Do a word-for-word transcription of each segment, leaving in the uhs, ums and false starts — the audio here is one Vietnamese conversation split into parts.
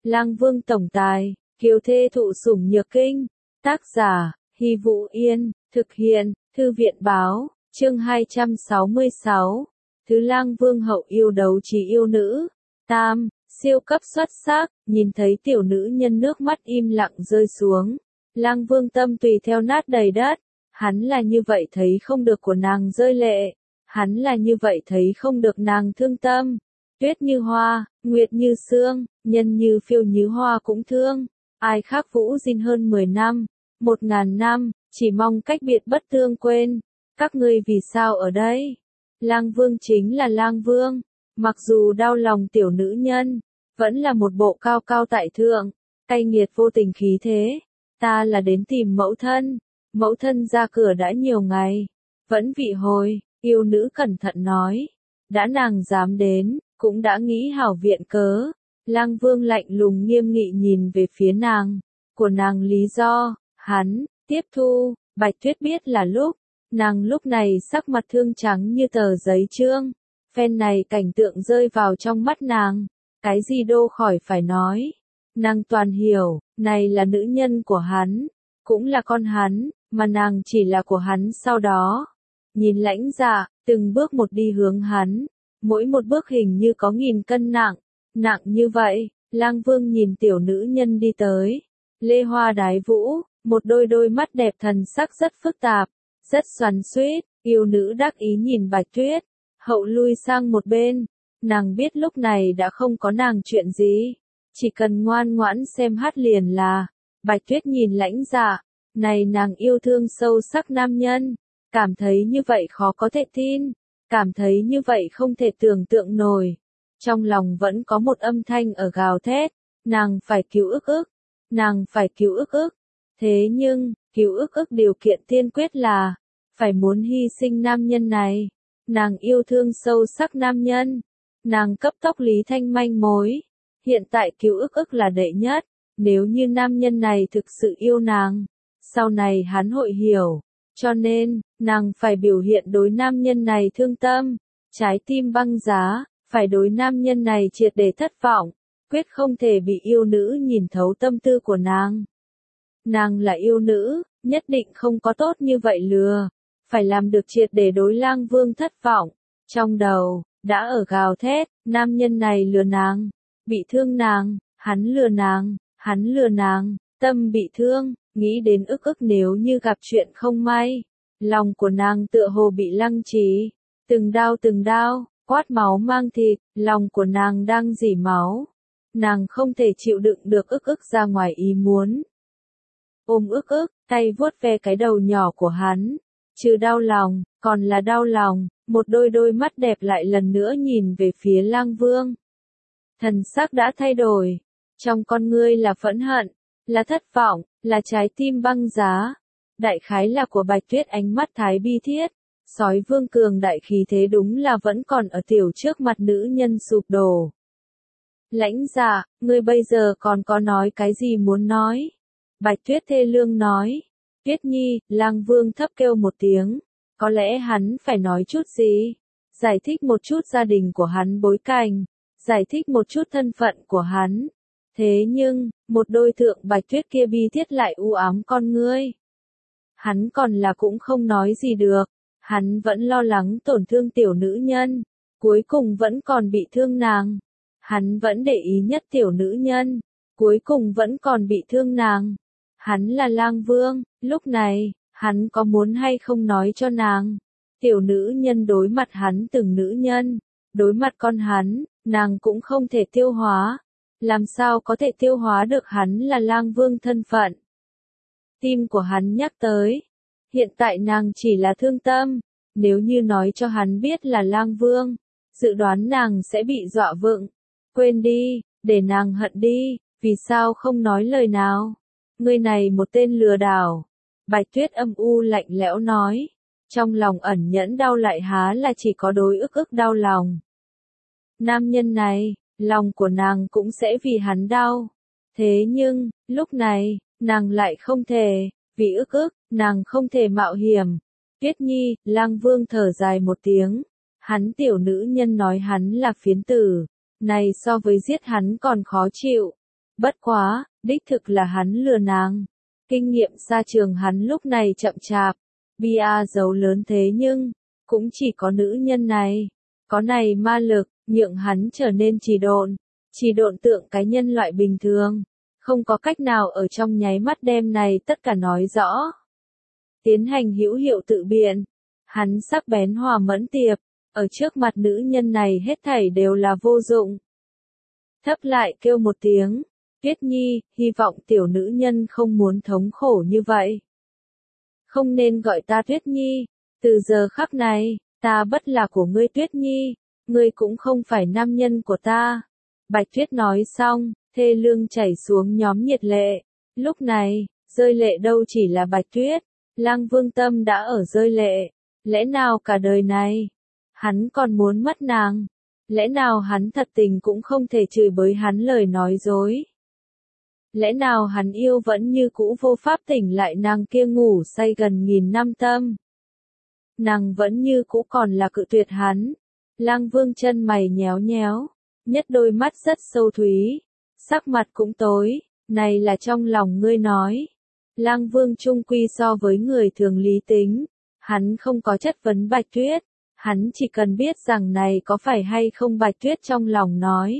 Lang Vương tổng tài, kiều thê thụ sủng nhược kinh. Tác giả, Hy Vũ Yên, thực hiện, Thư viện báo, chương hai trăm sáu mươi sáu. Thứ Lang Vương hậu yêu đấu trí yêu nữ. Tam, siêu cấp xuất sắc, nhìn thấy tiểu nữ nhân nước mắt im lặng rơi xuống. Lang Vương tâm tùy theo nát đầy đất. Hắn là như vậy thấy không được của nàng rơi lệ. Hắn là như vậy thấy không được nàng thương tâm. Tuyết như hoa, nguyệt như sương, nhân như phiêu như hoa cũng thương. Ai khác Vũ Dinh hơn mười năm, một ngàn năm, chỉ mong cách biệt bất tương quên. Các ngươi vì sao ở đây? Lang Vương chính là Lang Vương, mặc dù đau lòng tiểu nữ nhân, vẫn là một bộ cao cao tại thượng, cay nghiệt vô tình khí thế. Ta là đến tìm mẫu thân, mẫu thân ra cửa đã nhiều ngày, vẫn vị hồi, yêu nữ cẩn thận nói. Đã nàng dám đến, cũng đã nghĩ hảo viện cớ. Lang Vương lạnh lùng nghiêm nghị nhìn về phía nàng, của nàng lý do, hắn, tiếp thu. Bạch Tuyết biết là lúc, nàng lúc này sắc mặt thương trắng như tờ giấy trương, phen này cảnh tượng rơi vào trong mắt nàng, cái gì đô khỏi phải nói. Nàng toàn hiểu, này là nữ nhân của hắn, cũng là con hắn, mà nàng chỉ là của hắn sau đó. Nhìn Lãnh Dạ, từng bước một đi hướng hắn, mỗi một bước hình như có nghìn cân nặng, nặng như vậy. Lang Vương nhìn tiểu nữ nhân đi tới, lê hoa đái vũ, một đôi đôi mắt đẹp thần sắc rất phức tạp, rất xoắn xuýt. Yêu nữ đắc ý nhìn Bạch Tuyết, hậu lui sang một bên. Nàng biết lúc này đã không có nàng chuyện gì, chỉ cần ngoan ngoãn xem hát liền là. Bạch Tuyết nhìn Lãnh Dạ, này nàng yêu thương sâu sắc nam nhân, cảm thấy như vậy khó có thể tin, cảm thấy như vậy không thể tưởng tượng nổi. Trong lòng vẫn có một âm thanh ở gào thét, nàng phải cứu ức ức, nàng phải cứu ức ức. Thế nhưng, cứu ức ức điều kiện tiên quyết là, phải muốn hy sinh nam nhân này. Nàng yêu thương sâu sắc nam nhân, nàng cấp tốc lý thanh manh mối. Hiện tại cứu ức ức là đệ nhất, nếu như nam nhân này thực sự yêu nàng, sau này hắn hội hiểu. Cho nên, nàng phải biểu hiện đối nam nhân này thương tâm, trái tim băng giá, phải đối nam nhân này triệt để thất vọng, quyết không thể bị yêu nữ nhìn thấu tâm tư của nàng. Nàng là yêu nữ, nhất định không có tốt như vậy lừa, phải làm được triệt để đối Lang Vương thất vọng. Trong đầu, đã ở gào thét, nam nhân này lừa nàng, bị thương nàng, hắn lừa nàng, hắn lừa nàng, tâm bị thương, nghĩ đến ức ức nếu như gặp chuyện không may. Lòng của nàng tựa hồ bị lăng trì, từng đao từng đao, quát máu mang thịt, lòng của nàng đang rỉ máu. Nàng không thể chịu đựng được ức ức ra ngoài ý muốn. Ôm ức ức, tay vuốt ve cái đầu nhỏ của hắn, trừ đau lòng, còn là đau lòng. Một đôi đôi mắt đẹp lại lần nữa nhìn về phía Lang Vương. Thần sắc đã thay đổi, trong con ngươi là phẫn hận, là thất vọng, là trái tim băng giá. Đại khái là của Bạch Tuyết ánh mắt thái bi thiết, sói vương cường đại khí thế đúng là vẫn còn ở tiểu trước mặt nữ nhân sụp đổ. Lãnh Dạ, ngươi bây giờ còn có nói cái gì muốn nói? Bạch Tuyết thê lương nói. Tuyết Nhi, Lang Vương thấp kêu một tiếng, có lẽ hắn phải nói chút gì, giải thích một chút gia đình của hắn bối cảnh, giải thích một chút thân phận của hắn. Thế nhưng, một đôi thượng Bạch Tuyết kia bi thiết lại u ám con ngươi. Hắn còn là cũng không nói gì được, hắn vẫn lo lắng tổn thương tiểu nữ nhân, cuối cùng vẫn còn bị thương nàng. Hắn vẫn để ý nhất tiểu nữ nhân, cuối cùng vẫn còn bị thương nàng. Hắn là Lang Vương, lúc này, hắn có muốn hay không nói cho nàng. Tiểu nữ nhân đối mặt hắn từng nữ nhân, đối mặt con hắn, nàng cũng không thể tiêu hóa. Làm sao có thể tiêu hóa được hắn là Lang Vương thân phận? Tim của hắn nhắc tới. Hiện tại nàng chỉ là thương tâm. Nếu như nói cho hắn biết là Lang Vương, dự đoán nàng sẽ bị dọa vựng. Quên đi, để nàng hận đi, vì sao không nói lời nào? Ngươi này một tên lừa đảo. Bạch Tuyết âm u lạnh lẽo nói. Trong lòng ẩn nhẫn đau lại há là chỉ có đối ức ức đau lòng. Nam nhân này, lòng của nàng cũng sẽ vì hắn đau. Thế nhưng, lúc này, nàng lại không thể, vì ức ức, nàng không thể mạo hiểm. Tuyết Nhi, Lang Vương thở dài một tiếng. Hắn tiểu nữ nhân nói hắn là phiến tử, này so với giết hắn còn khó chịu. Bất quá, đích thực là hắn lừa nàng. Kinh nghiệm xa trường hắn lúc này chậm chạp, bia giấu lớn thế nhưng, cũng chỉ có nữ nhân này, có này ma lực, nhượng hắn trở nên trì độn, trì độn tượng cái nhân loại bình thường, không có cách nào ở trong nháy mắt đem này tất cả nói rõ. Tiến hành hữu hiệu tự biện, hắn sắc bén hòa mẫn tiệp, ở trước mặt nữ nhân này hết thảy đều là vô dụng. Thấp lại kêu một tiếng, Tuyết Nhi, hy vọng tiểu nữ nhân không muốn thống khổ như vậy. Không nên gọi ta Tuyết Nhi, từ giờ khắc này, ta bất là của ngươi Tuyết Nhi, ngươi cũng không phải nam nhân của ta. Bạch Tuyết nói xong, thê lương chảy xuống nhóm nhiệt lệ. Lúc này, rơi lệ đâu chỉ là Bạch Tuyết, Lăng Vương tâm đã ở rơi lệ. Lẽ nào cả đời này, hắn còn muốn mất nàng? Lẽ nào hắn thật tình cũng không thể chửi bới hắn lời nói dối? Lẽ nào hắn yêu vẫn như cũ vô pháp tỉnh lại nàng kia ngủ say gần nghìn năm tâm? Nàng vẫn như cũ còn là cự tuyệt hắn. Lăng Vương chân mày nhéo nhéo, nhất đôi mắt rất sâu thúy, sắc mặt cũng tối, này là trong lòng ngươi nói. Lăng Vương trung quy so với người thường lý tính, hắn không có chất vấn Bạch Tuyết, hắn chỉ cần biết rằng này có phải hay không Bạch Tuyết trong lòng nói.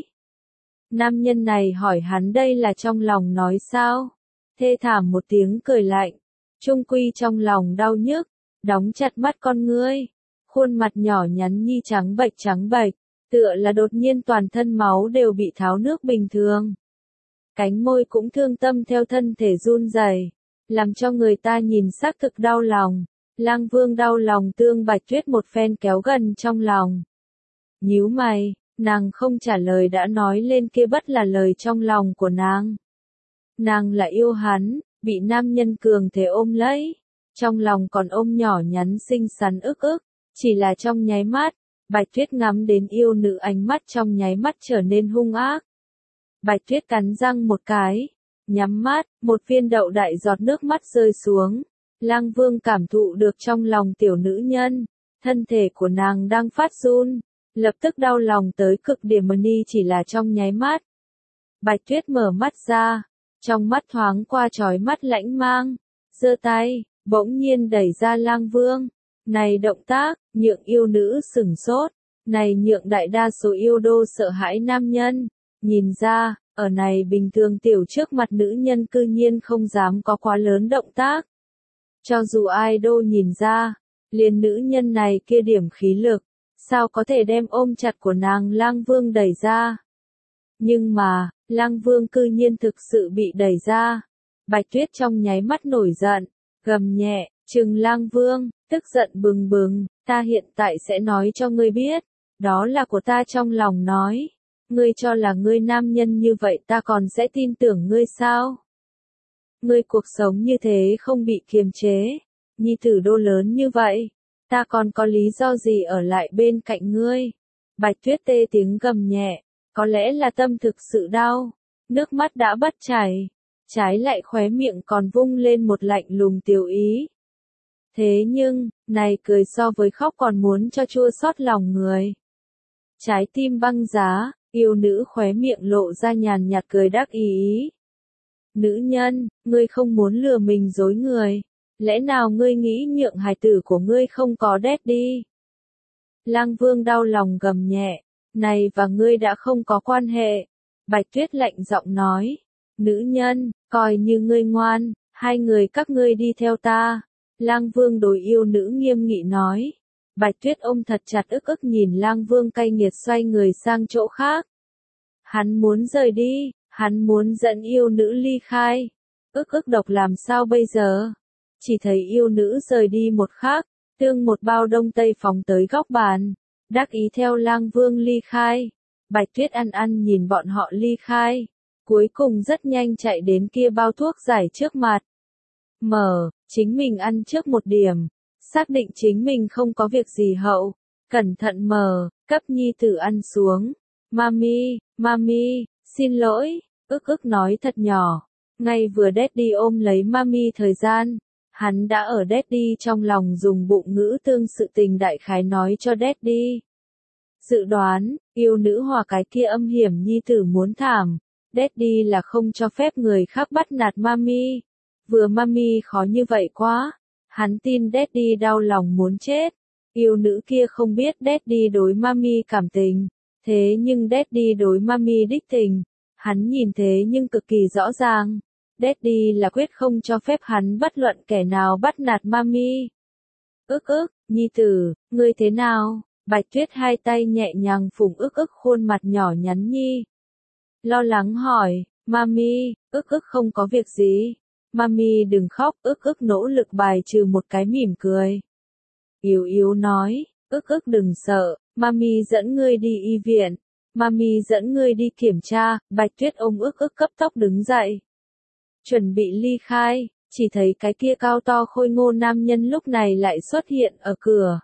Nam nhân này hỏi hắn đây là trong lòng nói sao? Thê thảm một tiếng cười lạnh, trung quy trong lòng đau nhức, đóng chặt mắt con ngươi, khuôn mặt nhỏ nhắn nhi trắng bệch trắng bệch, tựa là đột nhiên toàn thân máu đều bị tháo nước bình thường. Cánh môi cũng thương tâm theo thân thể run rẩy, làm cho người ta nhìn xác thực đau lòng. Lăng Vương đau lòng tương Bạch Tuyết một phen kéo gần trong lòng. Nhíu mày, nàng không trả lời đã nói lên kia bất là lời trong lòng của nàng. Nàng là yêu hắn, bị nam nhân cường thế ôm lấy, trong lòng còn ôm nhỏ nhắn xinh xắn ức ức, chỉ là trong nháy mắt, Bạch Tuyết ngắm đến yêu nữ ánh mắt trong nháy mắt trở nên hung ác. Bạch Tuyết cắn răng một cái, nhắm mắt, một viên đậu đại giọt nước mắt rơi xuống. Lăng Vương cảm thụ được trong lòng tiểu nữ nhân, thân thể của nàng đang phát run, lập tức đau lòng tới cực điểm mà ni chỉ là trong nháy mắt. Bạch Tuyết mở mắt ra, trong mắt thoáng qua trói mắt lãnh mang, giơ tay, bỗng nhiên đẩy ra Lăng Vương. Này động tác, nhượng yêu nữ sửng sốt, này nhượng đại đa số yêu đô sợ hãi nam nhân, nhìn ra, ở này bình thường tiểu trước mặt nữ nhân cư nhiên không dám có quá lớn động tác. Cho dù ai đô nhìn ra, liền nữ nhân này kia điểm khí lực, sao có thể đem ôm chặt của nàng Lăng Vương đẩy ra. Nhưng mà, Lăng Vương cư nhiên thực sự bị đẩy ra. Bạch Tuyết trong nháy mắt nổi giận, gầm nhẹ, trừng Lăng Vương, tức giận bừng bừng, ta hiện tại sẽ nói cho ngươi biết, đó là của ta trong lòng nói. Ngươi cho là ngươi nam nhân như vậy ta còn sẽ tin tưởng ngươi sao? Ngươi cuộc sống như thế không bị kiềm chế, nhi tử đô lớn như vậy, ta còn có lý do gì ở lại bên cạnh ngươi? Bạch Tuyết tê tiếng gầm nhẹ, có lẽ là tâm thực sự đau, nước mắt đã bắt chảy, trái lại khóe miệng còn vung lên một lạnh lùng tiểu ý. Thế nhưng, này cười so với khóc còn muốn cho chua xót lòng người. Trái tim băng giá, yêu nữ khóe miệng lộ ra nhàn nhạt cười đắc ý ý. Nữ nhân, ngươi không muốn lừa mình dối người, lẽ nào ngươi nghĩ nhượng hài tử của ngươi không có daddy? Lăng Vương đau lòng gầm nhẹ, này và ngươi đã không có quan hệ. Bạch Tuyết lạnh giọng nói, nữ nhân, coi như ngươi ngoan, hai người các ngươi đi theo ta. Lăng Vương đối yêu nữ nghiêm nghị nói. Bạch Tuyết ôm thật chặt ức ức nhìn Lăng Vương cay nghiệt xoay người sang chỗ khác. Hắn muốn rời đi, hắn muốn dẫn yêu nữ ly khai. Ức ức độc làm sao bây giờ? Chỉ thấy yêu nữ rời đi một khắc, tương một bao đông tây phóng tới góc bàn, đắc ý theo Lăng Vương ly khai. Bạch Tuyết ăn ăn nhìn bọn họ ly khai, cuối cùng rất nhanh chạy đến kia bao thuốc giải trước mặt. Mở, chính mình ăn trước một điểm, xác định chính mình không có việc gì hậu, cẩn thận mở, cấp nhi tử ăn xuống. Mami, mami, xin lỗi, ức ức nói thật nhỏ, ngay vừa Daddy ôm lấy mami thời gian, hắn đã ở Daddy trong lòng dùng bụng ngữ tương sự tình đại khái nói cho Daddy. Dự đoán, yêu nữ hòa cái kia âm hiểm nhi tử muốn thảm, Daddy là không cho phép người khác bắt nạt Mami. Vừa Mami khó như vậy quá. Hắn tin Daddy đau lòng muốn chết. Yêu nữ kia không biết Daddy đối Mami cảm tình. Thế nhưng Daddy đối Mami đích tình. Hắn nhìn thế nhưng cực kỳ rõ ràng. Daddy là quyết không cho phép hắn bất luận kẻ nào bắt nạt Mami. Ức ức, nhi tử, ngươi thế nào? Bạch Tuyết hai tay nhẹ nhàng phủng ức ức khuôn mặt nhỏ nhắn nhi. Lo lắng hỏi, Mami, ức ức không có việc gì. Mami đừng khóc, ức ức nỗ lực bài trừ một cái mỉm cười. Yếu yếu nói, ức ức đừng sợ, Mami dẫn ngươi đi y viện. Mami dẫn ngươi đi kiểm tra. Bạch Tuyết ôm ức ức cấp tốc đứng dậy. Chuẩn bị ly khai, chỉ thấy cái kia cao to khôi ngô nam nhân lúc này lại xuất hiện ở cửa.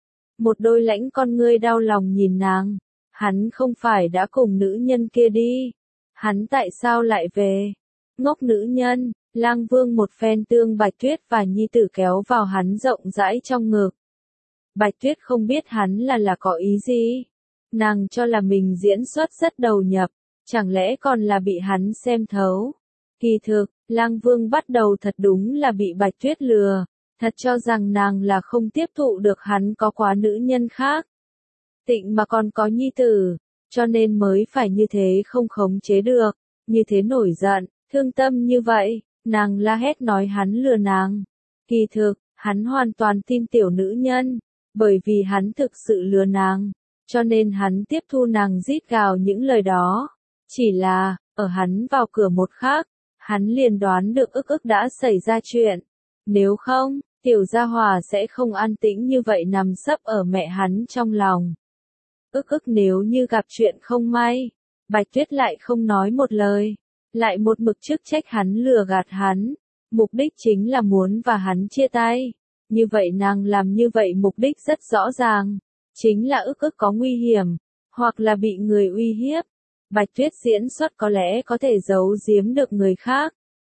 Một đôi lãnh con ngươi đau lòng nhìn nàng. Hắn không phải đã cùng nữ nhân kia đi. Hắn tại sao lại về? Ngốc nữ nhân, Lang Vương một phen tương Bạch Tuyết và nhi tử kéo vào hắn rộng rãi trong ngực. Bạch Tuyết không biết hắn là là có ý gì. Nàng cho là mình diễn xuất rất đầu nhập, chẳng lẽ còn là bị hắn xem thấu. Kỳ thực, Lang Vương bắt đầu thật đúng là bị Bạch Tuyết lừa, thật cho rằng nàng là không tiếp thụ được hắn có quá nữ nhân khác. Tịnh mà còn có nhi tử, cho nên mới phải như thế không khống chế được, như thế nổi giận, thương tâm như vậy, nàng la hét nói hắn lừa nàng. Kỳ thực, hắn hoàn toàn tin tiểu nữ nhân, bởi vì hắn thực sự lừa nàng, cho nên hắn tiếp thu nàng rít gào những lời đó. Chỉ là, ở hắn vào cửa một khắc, hắn liền đoán được ức ức đã xảy ra chuyện. Nếu không, tiểu gia hòa sẽ không an tĩnh như vậy nằm sấp ở mẹ hắn trong lòng. Ức ức nếu như gặp chuyện không may, Bạch Tuyết lại không nói một lời, lại một mực chức trách hắn lừa gạt hắn, mục đích chính là muốn và hắn chia tay. Như vậy nàng làm như vậy mục đích rất rõ ràng, chính là ức ức có nguy hiểm, hoặc là bị người uy hiếp. Bạch Tuyết diễn xuất có lẽ có thể giấu giếm được người khác.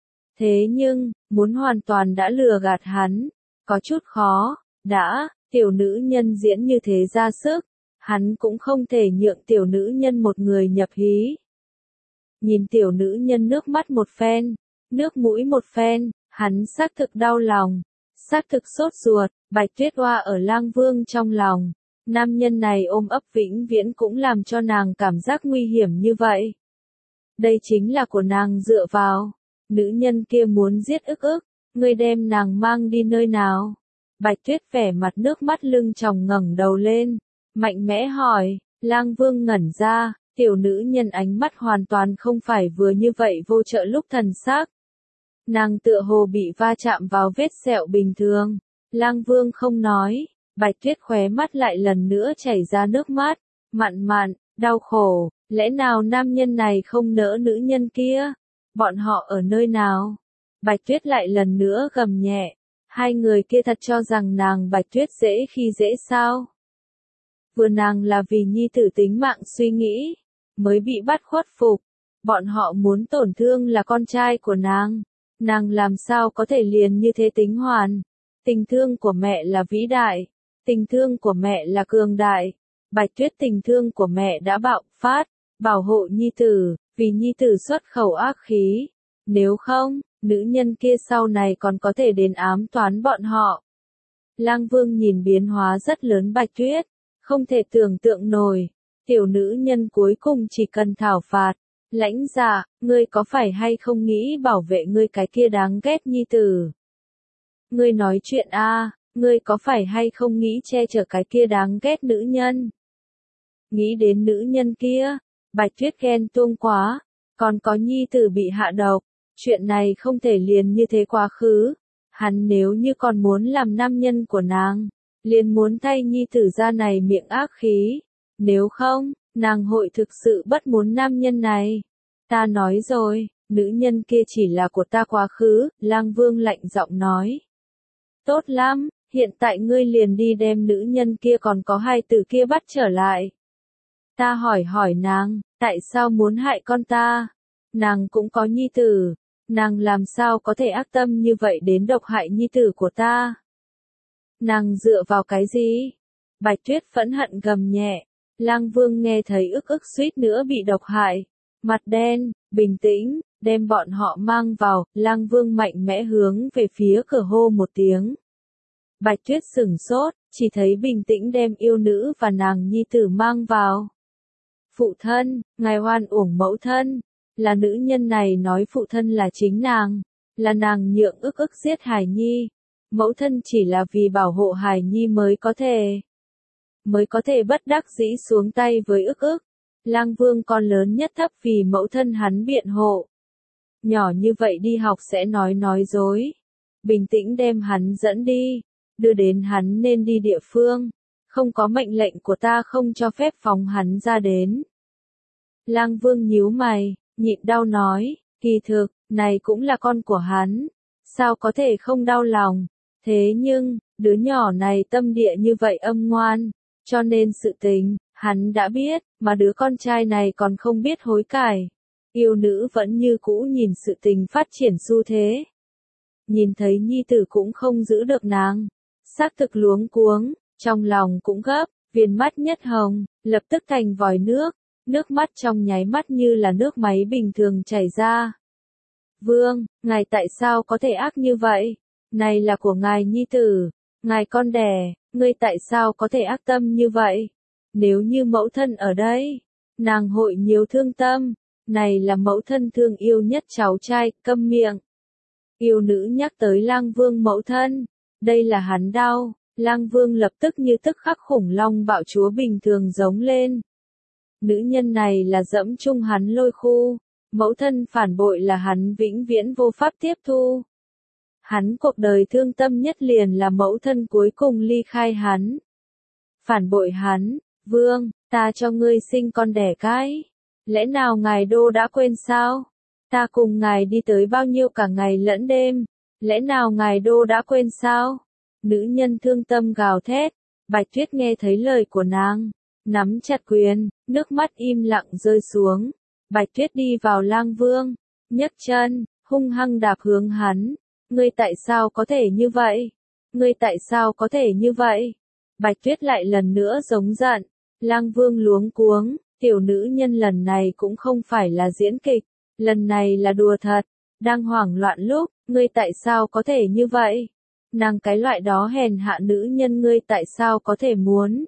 Thế nhưng, muốn hoàn toàn đã lừa gạt hắn, có chút khó, đã, tiểu nữ nhân diễn như thế ra sức, hắn cũng không thể nhượng tiểu nữ nhân một người nhập hí. Nhìn tiểu nữ nhân nước mắt một phen, nước mũi một phen, hắn xác thực đau lòng, xác thực sốt ruột. Bạch Tuyết oa ở Lang Vương trong lòng. Nam nhân này ôm ấp vĩnh viễn cũng làm cho nàng cảm giác nguy hiểm như vậy. Đây chính là của nàng dựa vào. Nữ nhân kia muốn giết ức ức, ngươi đem nàng mang đi nơi nào? Bạch Tuyết vẻ mặt nước mắt lưng tròng ngẩng đầu lên, mạnh mẽ hỏi. Lang Vương ngẩn ra, tiểu nữ nhân ánh mắt hoàn toàn không phải vừa như vậy vô trợ lúc thần sắc. Nàng tựa hồ bị va chạm vào vết sẹo bình thường. Lang Vương không nói. Bạch Tuyết khóe mắt lại lần nữa chảy ra nước mắt, mặn mặn, đau khổ, lẽ nào nam nhân này không nỡ nữ nhân kia? Bọn họ ở nơi nào? Bạch Tuyết lại lần nữa gầm nhẹ, hai người kia thật cho rằng nàng Bạch Tuyết dễ khi dễ sao? Vừa nàng là vì nhi tử tính mạng suy nghĩ, mới bị bắt khuất phục, bọn họ muốn tổn thương là con trai của nàng, nàng làm sao có thể liền như thế tính hoàn? Tình thương của mẹ là vĩ đại. Tình thương của mẹ là cường đại. Bạch Tuyết tình thương của mẹ đã bạo phát, bảo hộ nhi tử, vì nhi tử xuất khẩu ác khí. Nếu không, nữ nhân kia sau này còn có thể đến ám toán bọn họ. Lang Vương nhìn biến hóa rất lớn Bạch Tuyết, không thể tưởng tượng nổi. Tiểu nữ nhân cuối cùng chỉ cần thảo phạt. Lãnh dạ, ngươi có phải hay không nghĩ bảo vệ ngươi cái kia đáng ghét nhi tử? Ngươi nói chuyện a. À. Ngươi có phải hay không nghĩ che chở cái kia đáng ghét nữ nhân? Nghĩ đến nữ nhân kia, Bạch Tuyết ghen tuông quá, còn có nhi tử bị hạ độc, chuyện này không thể liền như thế quá khứ. Hắn nếu như còn muốn làm nam nhân của nàng, liền muốn thay nhi tử ra này miệng ác khí. Nếu không, nàng hội thực sự bất muốn nam nhân này. Ta nói rồi, nữ nhân kia chỉ là của ta quá khứ, Lang Vương lạnh giọng nói. Tốt lắm. Hiện tại ngươi liền đi đem nữ nhân kia còn có hai tử kia bắt trở lại. Ta hỏi hỏi nàng, tại sao muốn hại con ta? Nàng cũng có nhi tử, nàng làm sao có thể ác tâm như vậy đến độc hại nhi tử của ta? Nàng dựa vào cái gì? Bạch Tuyết phẫn hận gầm nhẹ, Lang Vương nghe thấy ức ức suýt nữa bị độc hại, mặt đen, bình tĩnh, đem bọn họ mang vào, Lang Vương mạnh mẽ hướng về phía cửa hô một tiếng. Bạch Tuyết sửng sốt, chỉ thấy bình tĩnh đem yêu nữ và nàng nhi tử mang vào. Phụ thân, ngài oan uổng mẫu thân, là nữ nhân này nói phụ thân là chính nàng, là nàng nhượng ức ức giết Hải Nhi, mẫu thân chỉ là vì bảo hộ Hải Nhi mới có thể, mới có thể bất đắc dĩ xuống tay với ức ức. Lang Vương con lớn nhất thấp vì mẫu thân hắn biện hộ. Nhỏ như vậy đi học sẽ nói nói dối. Bình tĩnh đem hắn dẫn đi, đưa đến hắn nên đi địa phương. Không có mệnh lệnh của ta không cho phép phóng hắn ra đến. Lang Vương nhíu mày, nhịn đau nói, kỳ thực, này cũng là con của hắn. Sao có thể không đau lòng? Thế nhưng, đứa nhỏ này tâm địa như vậy âm ngoan, cho nên sự tình, hắn đã biết, mà đứa con trai này còn không biết hối cải. Yêu nữ vẫn như cũ nhìn sự tình phát triển xu thế. Nhìn thấy nhi tử cũng không giữ được nàng. Xác thực luống cuống, trong lòng cũng gấp, viền mắt nhất hồng, lập tức thành vòi nước. Nước mắt trong nháy mắt như là nước máy bình thường chảy ra. Vương, ngài tại sao có thể ác như vậy? Này là của ngài nhi tử, ngài con đẻ, ngươi tại sao có thể ác tâm như vậy? Nếu như mẫu thân ở đây, nàng hội nhiều thương tâm. Này là mẫu thân thương yêu nhất cháu trai, câm miệng. Yêu nữ nhắc tới Lang Vương mẫu thân, đây là hắn đau. Lang Vương lập tức như tức khắc khủng long bạo chúa bình thường giống lên. Nữ nhân này là dẫm chung hắn lôi khu, mẫu thân phản bội là hắn vĩnh viễn vô pháp tiếp thu. Hắn cuộc đời thương tâm nhất liền là mẫu thân cuối cùng ly khai hắn. Phản bội hắn, Vương, ta cho ngươi sinh con đẻ cái. Lẽ nào ngài đô đã quên sao? Ta cùng ngài đi tới bao nhiêu cả ngày lẫn đêm. Lẽ nào ngài đô đã quên sao? Nữ nhân thương tâm gào thét. Bạch Tuyết nghe thấy lời của nàng, nắm chặt quyền, nước mắt im lặng rơi xuống. Bạch Tuyết đi vào Lang Vương, nhấc chân, hung hăng đạp hướng hắn. Ngươi tại sao có thể như vậy? Ngươi tại sao có thể như vậy? Bạch Tuyết lại lần nữa giống giận. Lang Vương luống cuống, tiểu nữ nhân lần này cũng không phải là diễn kịch, lần này là đùa thật. Đang hoảng loạn lúc, ngươi tại sao có thể như vậy? Nàng cái loại đó hèn hạ nữ nhân ngươi tại sao có thể muốn?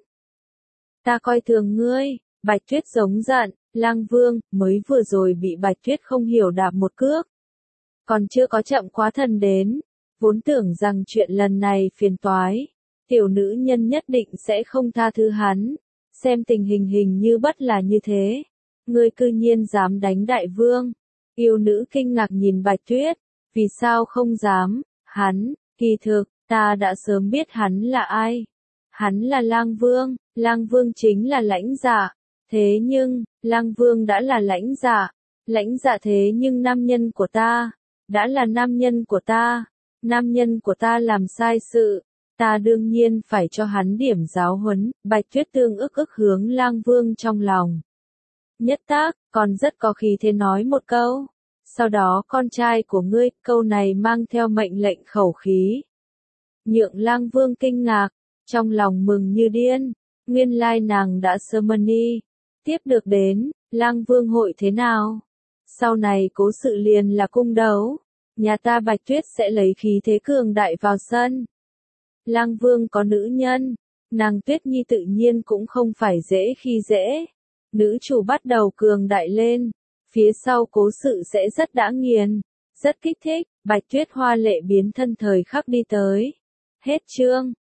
Ta coi thường ngươi, Bạch Tuyết giống giận. Lang Vương, mới vừa rồi bị Bạch Tuyết không hiểu đạp một cước. Còn chưa có chậm quá thần đến, vốn tưởng rằng chuyện lần này phiền toái. Tiểu nữ nhân nhất định sẽ không tha thứ hắn. Xem tình hình hình như bất là như thế. Ngươi cư nhiên dám đánh đại vương. Yêu nữ kinh ngạc nhìn Bạch Tuyết. Vì sao không dám? Hắn, kỳ thực, ta đã sớm biết hắn là ai. Hắn là Lang Vương, Lang Vương chính là lãnh giả. Thế nhưng, Lang Vương đã là lãnh giả. Lãnh giả thế nhưng nam nhân của ta. Đã là nam nhân của ta. Nam nhân của ta làm sai sự. Ta đương nhiên phải cho hắn điểm giáo huấn. Bạch Tuyết tương ức ức hướng Lang Vương trong lòng. Nhất tác, còn rất có khí thế nói một câu. Sau đó con trai của ngươi, câu này mang theo mệnh lệnh khẩu khí. Nhượng Lang Vương kinh ngạc, trong lòng mừng như điên. Nguyên lai nàng đã Summoning. Tiếp được đến, Lang Vương hội thế nào? Sau này cố sự liền là cung đấu. Nhà ta Bạch Tuyết sẽ lấy khí thế cường đại vào sân. Lang Vương có nữ nhân, nàng Tuyết Nhi tự nhiên cũng không phải dễ khi dễ. Nữ chủ bắt đầu cường đại lên, phía sau cố sự sẽ rất đã nghiền, rất kích thích. Bạch Tuyết hoa lệ biến thân thời khắc đi tới. Hết chương.